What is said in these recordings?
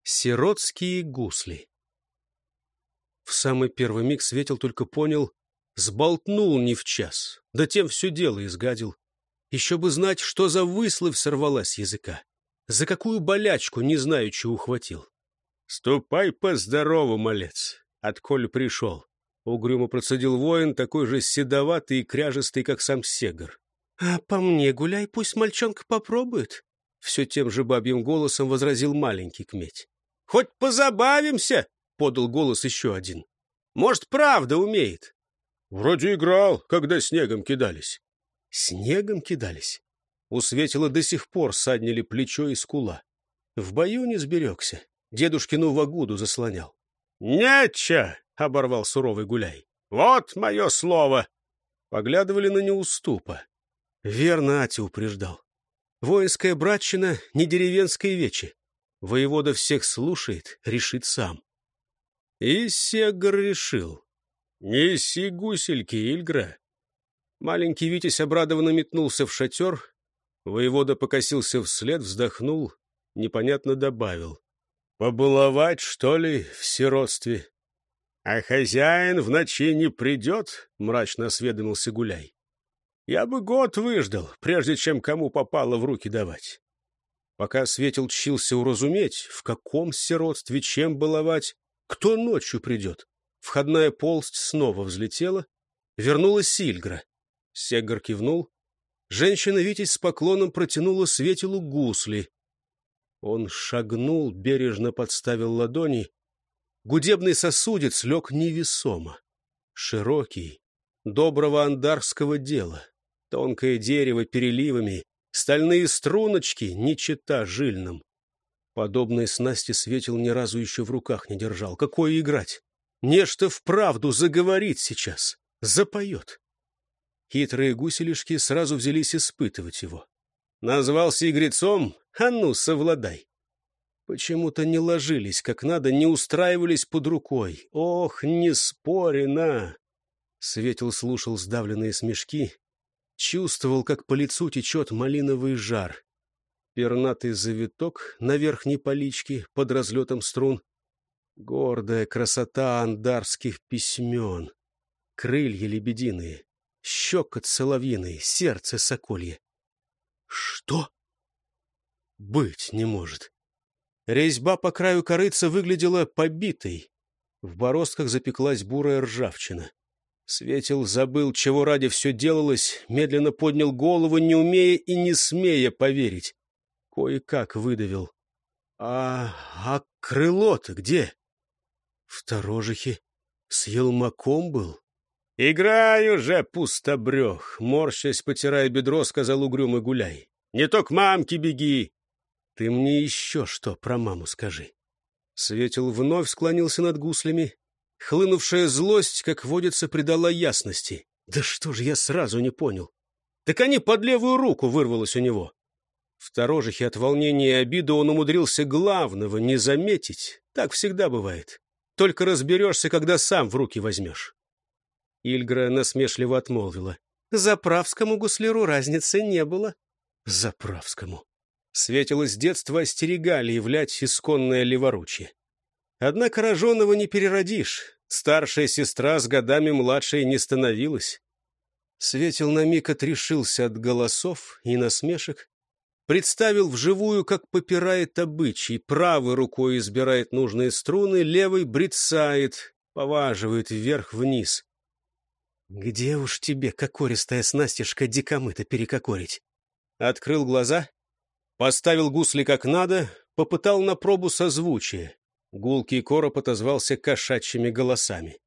Сиротские гусли. В самый первый миг Светил только понял, сболтнул не в час, да тем все дело изгадил. Еще бы знать, что за высловь сорвалась с языка, за какую болячку не знаючи ухватил. — Ступай по-здорову, малец, отколь пришел, — угрюмо процедил воин, такой же седоватый и кряжестый, как сам Сегр. — А по мне гуляй, пусть мальчонка попробует, — все тем же бабьим голосом возразил маленький кметь. — Хоть позабавимся, — подал голос еще один. — Может, правда умеет? — Вроде играл, когда снегом кидались. — Снегом кидались? У Светила до сих пор саднили плечо и скула. В бою не сберегся, дедушкину вагуду заслонял. — Нече! — оборвал суровый Гуляй. — Вот мое слово! Поглядывали на неуступа. Верно Ати упреждал. Воинская братчина не деревенское вече. Воевода всех слушает, решит сам. И Сегр решил. «Неси гусельки, Ильгра». Маленький Витязь обрадованно метнулся в шатер. Воевода покосился вслед, вздохнул, непонятно добавил. «Побаловать, что ли, в сиротстве?» «А хозяин в ночи не придет?» — мрачно осведомился Гуляй. «Я бы год выждал, прежде чем кому попало в руки давать». Пока Светил чился уразуметь, в каком сиротстве, чем баловать, кто ночью придет, входная полость снова взлетела, вернулась Ильгра. Сегр кивнул. Женщина-витязь с поклоном протянула Светилу гусли. Он шагнул, бережно подставил ладони. Гудебный сосудец лег невесомо. Широкий, доброго андарского дела. Тонкое дерево переливами, стальные струночки, не чета жильным. Подобные снасти Светил ни разу еще в руках не держал. Какое играть? Нечто вправду заговорит сейчас, запоет. Хитрые гуселишки сразу взялись испытывать его. Назвался игрецом, а ну, совладай. Почему-то не ложились как надо, не устраивались под рукой. Ох, не спори, на! Светил слушал сдавленные смешки, чувствовал, как по лицу течет малиновый жар. Пернатый завиток на верхней поличке под разлетом струн. Гордая красота андарских письмен. Крылья лебединые, щекот соловьиный, сердце соколье. Что? Быть не может. Резьба по краю корытца выглядела побитой. В бороздках запеклась бурая ржавчина. Светил забыл, чего ради все делалось, медленно поднял голову, не умея и не смея поверить. Кое-как выдавил. А крыло-то где? В Торожихе с елмаком был? — Играй уже, пустобрех! — морщась, потирая бедро, сказал угрюмый Гуляй. — Не то к мамке беги! — Ты мне еще что про маму скажи. Светил вновь склонился над гуслями. Хлынувшая злость, как водится, придала ясности. Да что же я сразу не понял? Так они под левую руку вырвалось у него. В Торожихе от волнения и обиды он умудрился главного не заметить. Так всегда бывает. Только разберешься, когда сам в руки возьмешь. Ильгра насмешливо отмолвила. Заправскому гусляру разницы не было. Заправскому. Светило с детства остерегали являть исконное леворучье. Однако роженого не переродишь. Старшая сестра с годами младшей не становилась. Светил на миг отрешился от голосов и насмешек. Представил вживую, как попирает обычай. Правой рукой избирает нужные струны, левой брецает, поваживает вверх-вниз. Где уж тебе, кокористая снастишка, дикомыта перекокорить? Открыл глаза, поставил гусли как надо, попытал на пробу созвучие. Гулкий короб отозвался кошачьими голосами.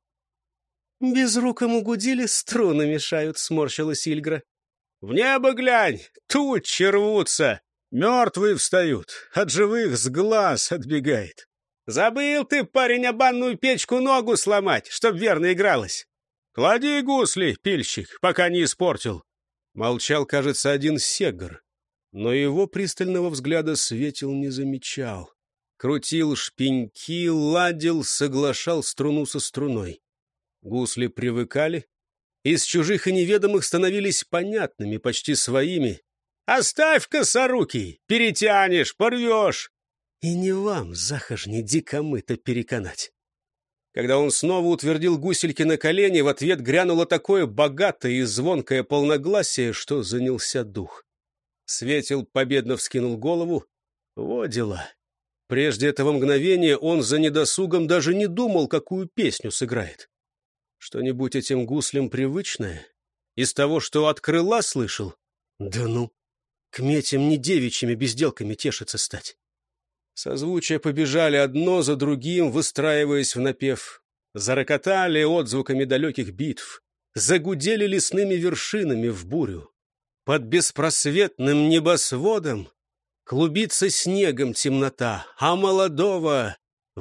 «Безрукому гудили, струны мешают», — сморщилась Ильгра. «В небо глянь! Тучи рвутся! Мертвые встают! От живых с глаз отбегает! Забыл ты, парень, о банную печку ногу сломать, чтоб верно игралась! Клади гусли, пильщик, пока не испортил!» Молчал, кажется, один Сегр, но его пристального взгляда Светил не замечал. Крутил шпеньки, ладил, соглашал струну со струной. Гусли привыкали, из чужих и неведомых становились понятными, почти своими. «Оставь, косорукий, перетянешь, порвешь!» И не вам, захожни, дикомыто переконать. Когда он снова утвердил гусельки на колени, в ответ грянуло такое богатое и звонкое полногласие, что занялся дух. Светил победно вскинул голову. Во дела. Прежде этого мгновения он за недосугом даже не думал, какую песню сыграет. Что-нибудь этим гуслям привычное? Из того, что от крыла слышал? Да ну, к метям не девичьими безделками тешиться стать. Созвучия побежали одно за другим, выстраиваясь в напев. Зарокотали отзвуками далеких битв. Загудели лесными вершинами в бурю. Под беспросветным небосводом клубится снегом темнота, а молодого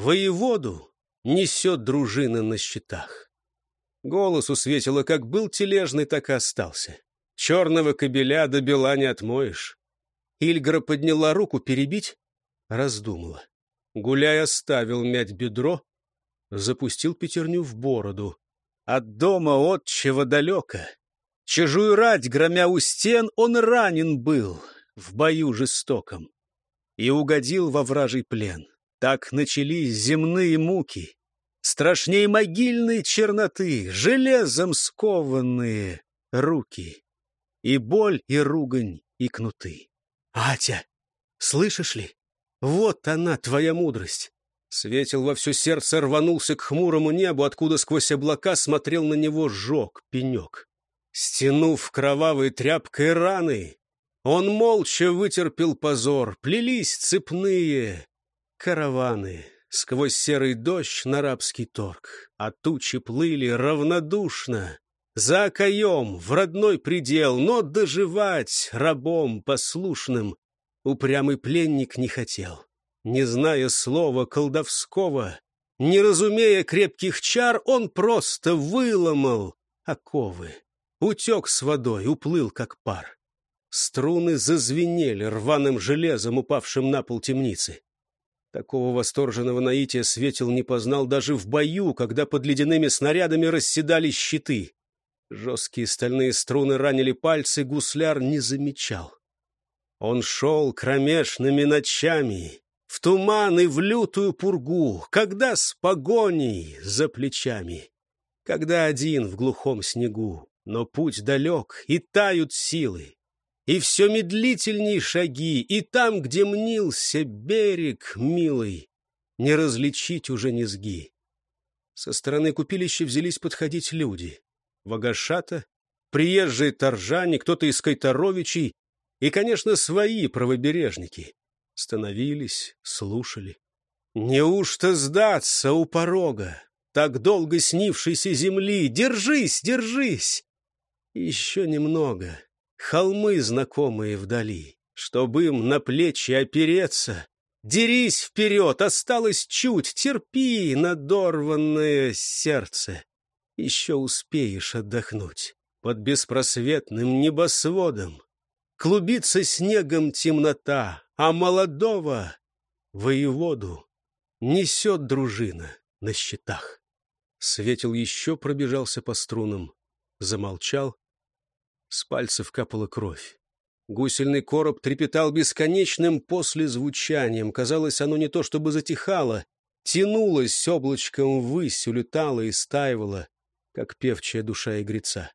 воеводу несет дружина на щитах. Голос у Светила как был тележный, так и остался. Черного кобеля до бела не отмоешь. Ильгра подняла руку перебить, раздумала. Гуляй оставил мять бедро, запустил пятерню в бороду. От дома отчего далеко. Чужую рать, громя у стен, он ранен был в бою жестоком и угодил во вражий плен. Так начались земные муки, страшней могильной черноты, железом скованные руки, и боль, и ругань, и кнуты. Атя, слышишь ли? Вот она, твоя мудрость. Светил во все сердце рванулся к хмурому небу, откуда сквозь облака смотрел на него жег пенек. Стянув кровавой тряпкой раны, он молча вытерпел позор. Плелись цепные караваны сквозь серый дождь на рабский торг, а тучи плыли равнодушно за окоем в родной предел, но доживать рабом послушным упрямый пленник не хотел. Не зная слова колдовского, не разумея крепких чар, он просто выломал оковы. Утек с водой, уплыл как пар. Струны зазвенели рваным железом, упавшим на пол темницы. Такого восторженного наития Светил не познал даже в бою, когда под ледяными снарядами расседали щиты. Жесткие стальные струны ранили пальцы, гусляр не замечал. Он шел кромешными ночами, в туман и в лютую пургу, когда с погоней за плечами, когда один в глухом снегу. Но путь далек, и тают силы, и все медлительней шаги, и там, где мнился берег милый, не различить уже низги. Со стороны купилища взялись подходить люди. Вагашата, приезжие торжане, кто-то из Кайтаровичей и, конечно, свои правобережники. Становились, слушали. Неужто сдаться у порога так долго снившейся земли? Держись, держись! Еще немного, холмы знакомые вдали, чтобы им на плечи опереться. Дерись вперед, осталось чуть, терпи, надорванное сердце. Еще успеешь отдохнуть под беспросветным небосводом. Клубится снегом темнота, а молодого воеводу несет дружина на щитах. Светил еще пробежался по струнам, замолчал. С пальцев капала кровь. Гусельный короб трепетал бесконечным послезвучанием. Казалось, оно не то чтобы затихало, тянулось облачком ввысь, улетало и стаивало, как певчая душа игреца.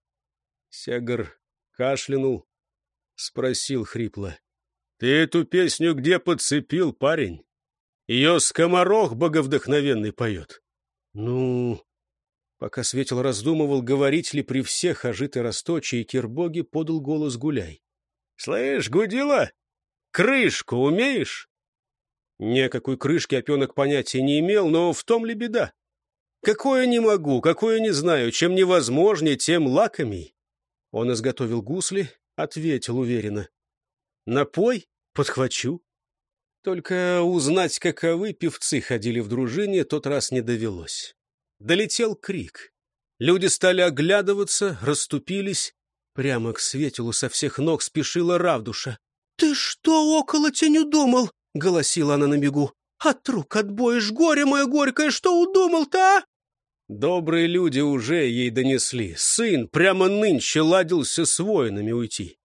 Сягар кашлянул, спросил хрипло: — Ты эту песню где подцепил, парень? Ее скоморох боговдохновенный поет. — Ну... Пока Светил раздумывал, говорить ли при всех о житой Росточи и Кирбоге, подал голос Гуляй. — Слышь, Гудила, крышку умеешь? Ни о какой крышке опенок понятия не имел, но в том ли беда? Какое не могу, какое не знаю, чем невозможнее, тем лакомей. Он изготовил гусли, ответил уверенно: — Напой, подхвачу. Только узнать, каковы певцы ходили в дружине, тот раз не довелось. Долетел крик. Люди стали оглядываться, расступились. Прямо к Светилу со всех ног спешила Равдуша. — Ты что около теню думал? — голосила она на бегу. — От рук отбоишь, горе мое горькое, что удумал-то, а? Добрые люди уже ей донесли. Сын прямо нынче ладился с воинами уйти.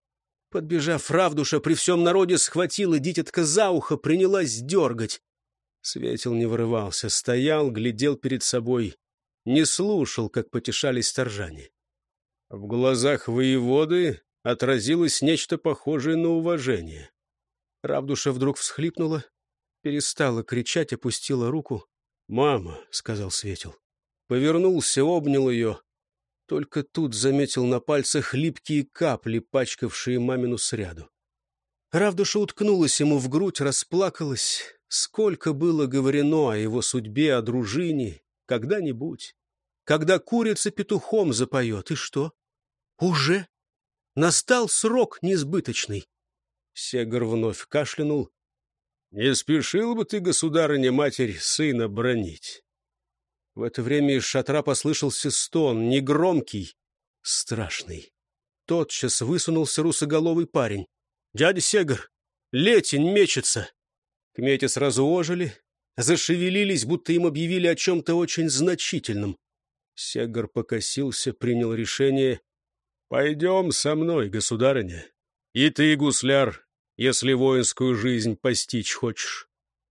Подбежав, Равдуша при всем народе схватила дитятка за ухо, принялась дергать. Светил не вырывался, стоял, глядел перед собой, не слушал, как потешались сторжане. В глазах воеводы отразилось нечто похожее на уважение. Равдуша вдруг всхлипнула, перестала кричать, опустила руку. «Мама», — сказал Светил. Повернулся, обнял ее. Только тут заметил на пальцах липкие капли, пачкавшие мамину сряду. Равдуша уткнулась ему в грудь, расплакалась. Сколько было говорено о его судьбе, о дружине. Когда-нибудь. Когда курица петухом запоет. И что? Уже? Настал срок несбыточный. Сегар вновь кашлянул. «Не спешил бы ты, государыня-матерь, сына бранить?» В это время из шатра послышался стон, негромкий, страшный. Тотчас высунулся русоголовый парень. «Дядя Сегар, Летень мечется!» Кмети сразу ожили, зашевелились, будто им объявили о чем-то очень значительном. Сегар покосился, принял решение. «Пойдем со мной, государыня. И ты, гусляр, если воинскую жизнь постичь хочешь».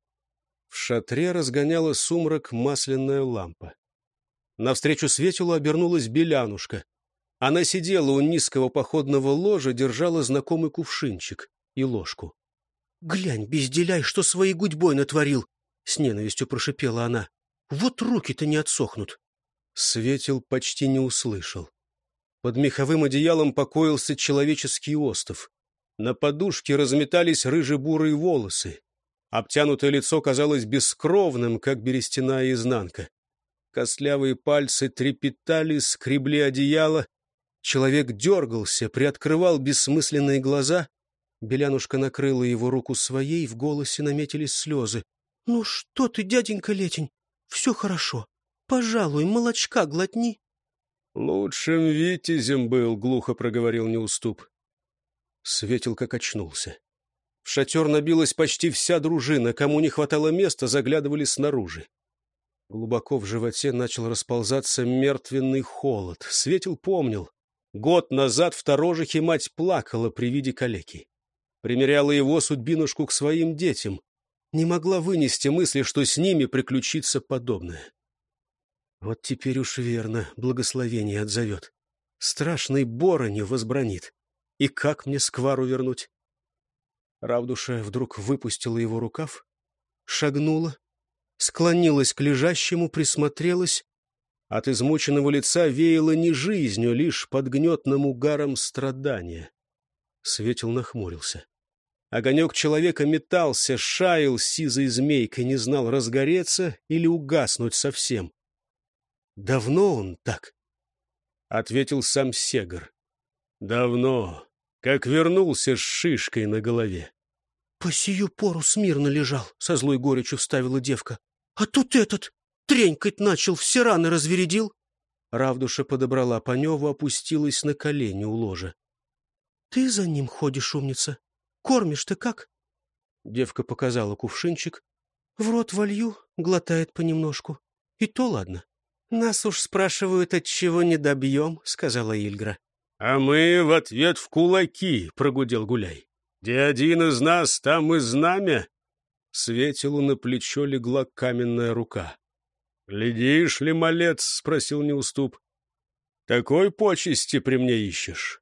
В шатре разгоняла сумрак масляная лампа. Навстречу Светилу обернулась Белянушка. Она сидела у низкого походного ложа, держала знакомый кувшинчик и ложку. «Глянь, безделяй, что своей гудьбой натворил!» — с ненавистью прошипела она. «Вот руки-то не отсохнут!» Светил почти не услышал. Под меховым одеялом покоился человеческий остов. На подушке разметались рыже-бурые волосы. Обтянутое лицо казалось бескровным, как берестяная изнанка. Костлявые пальцы трепетали, скребли одеяло. Человек дергался, приоткрывал бессмысленные глаза. Белянушка накрыла его руку своей, в голосе наметились слезы. — Ну что ты, дяденька Летень, все хорошо. Пожалуй, молочка глотни. — Лучшим витязем был, — глухо проговорил Неуступ. Светил как очнулся. В шатер набилась почти вся дружина. Кому не хватало места, заглядывали снаружи. Глубоко в животе начал расползаться мертвенный холод. Светил помнил. Год назад в Торожихе мать плакала при виде калеки. Примеряла его судьбинушку к своим детям. Не могла вынести мысли, что с ними приключится подобное. Вот теперь уж верно благословение отзовет. Страшный бороню возбранит. И как мне сквару вернуть? Равдуша вдруг выпустила его рукав, шагнула, склонилась к лежащему, присмотрелась. От измученного лица веяло не жизнью, лишь подгнетным угаром страдания. Светил нахмурился. Огонек человека метался, шаял сизой змейкой, не знал, разгореться или угаснуть совсем. «Давно он так?» — ответил сам Сегар. «Давно, как вернулся с шишкой на голове». «По сию пору смирно лежал», — со злой горечью вставила девка. «А тут этот тренькать начал, все раны развередил». Равдуша подобрала Паневу, опустилась на колени у ложа. «Ты за ним ходишь, умница? Кормишь-то как?» Девка показала кувшинчик. «В рот волью, глотает понемножку. И то ладно». «Нас уж спрашивают, отчего не добьем», — сказала Ильгра. «А мы в ответ в кулаки», — прогудел Гуляй. «Где один из нас, там и знамя». Светилу на плечо легла каменная рука. «Глядишь ли, малец?» — спросил Неуступ. «Такой почести при мне ищешь?»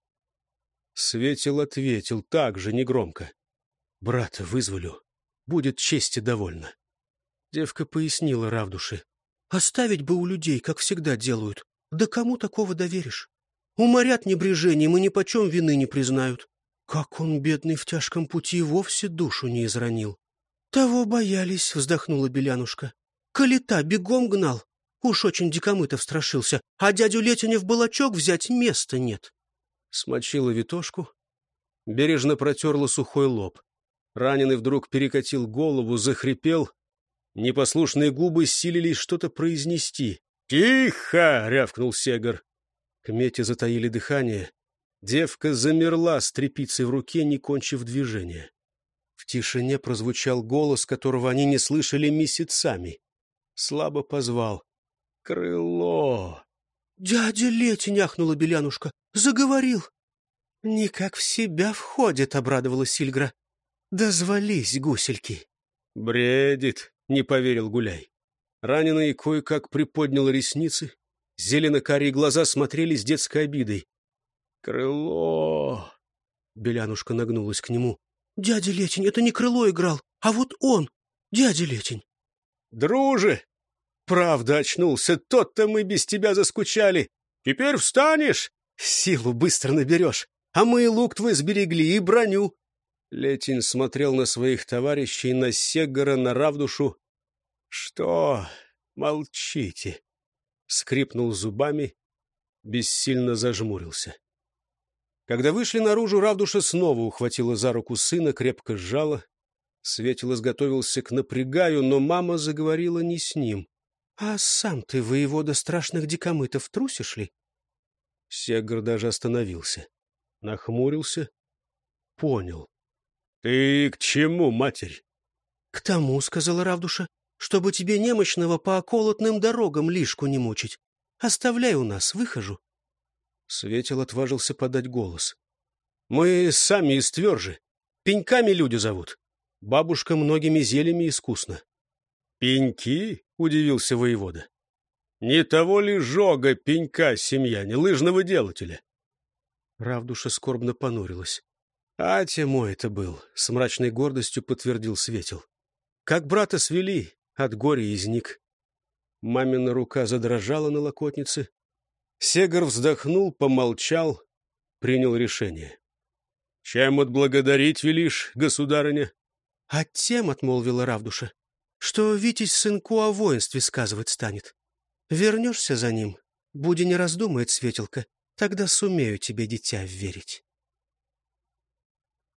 Светил ответил так же негромко. «Брата вызволю. Будет чести довольно». Девка пояснила Равдуше. «Оставить бы у людей, как всегда делают. Да кому такого доверишь? Уморят небрежением и нипочем вины не признают. Как он, бедный, в тяжком пути вовсе душу не изранил». «Того боялись», — вздохнула Белянушка. «Калита бегом гнал. Уж очень дикомытов страшился, а дядю Летиня в балачок взять места нет». Смочила витошку, бережно протерла сухой лоб. Раненый вдруг перекатил голову, захрипел. Непослушные губы силились что-то произнести. «Тихо!» — рявкнул Сегар. Кмети затаили дыхание. Девка замерла с тряпицей в руке, не кончив движение. В тишине прозвучал голос, которого они не слышали месяцами. Слабо позвал. «Крыло!» «Дядя Летень!» — ахнула Белянушка. «Заговорил!» «Никак в себя входит», — обрадовалась Сильгра. «Дозвались, гусельки». «Бредит», — не поверил Гуляй. Раненый кое-как приподнял ресницы. Зелено-карие глаза смотрели с детской обидой. «Крыло!» — Белянушка нагнулась к нему. «Дядя Летень, это не Крыло играл, а вот он, дядя Летень». «Друже! Правда очнулся, тот-то мы без тебя заскучали. Теперь встанешь, силу быстро наберешь, а мы и лук твой сберегли, и броню». Летень смотрел на своих товарищей, на Сегора, на Равдушу. «Что? Молчите!» Скрипнул зубами, бессильно зажмурился. Когда вышли наружу, Равдуша снова ухватила за руку сына, крепко сжала. Светил изготовился к напрягаю, но мама заговорила не с ним. «А сам ты, воевода страшных дикомытов, трусишь ли?» Сегр даже остановился, нахмурился, понял. «Ты к чему, матерь?» «К тому, — сказала Равдуша, — чтобы тебе немощного по околотным дорогам лишку не мучить. Оставляй у нас, выхожу». Светил отважился подать голос. «Мы сами из Твержи. Пеньками люди зовут. Бабушка многими зельями искусна». «Пеньки?» — удивился воевода. «Не того ли жога пенька семьяне, лыжного делателя?» Равдуша скорбно понурилась. «Атя мой это был», — с мрачной гордостью подтвердил Светил. «Как брата свели, от горя изник». Мамина рука задрожала на локотнице. Сегор вздохнул, помолчал, принял решение. «Чем отблагодарить велишь, государыня?» «А тем, — отмолвила Равдуша, — что Витязь сынку о воинстве сказывать станет. Вернешься за ним, буди не раздумает, Светилка, тогда сумею тебе дитя вверить».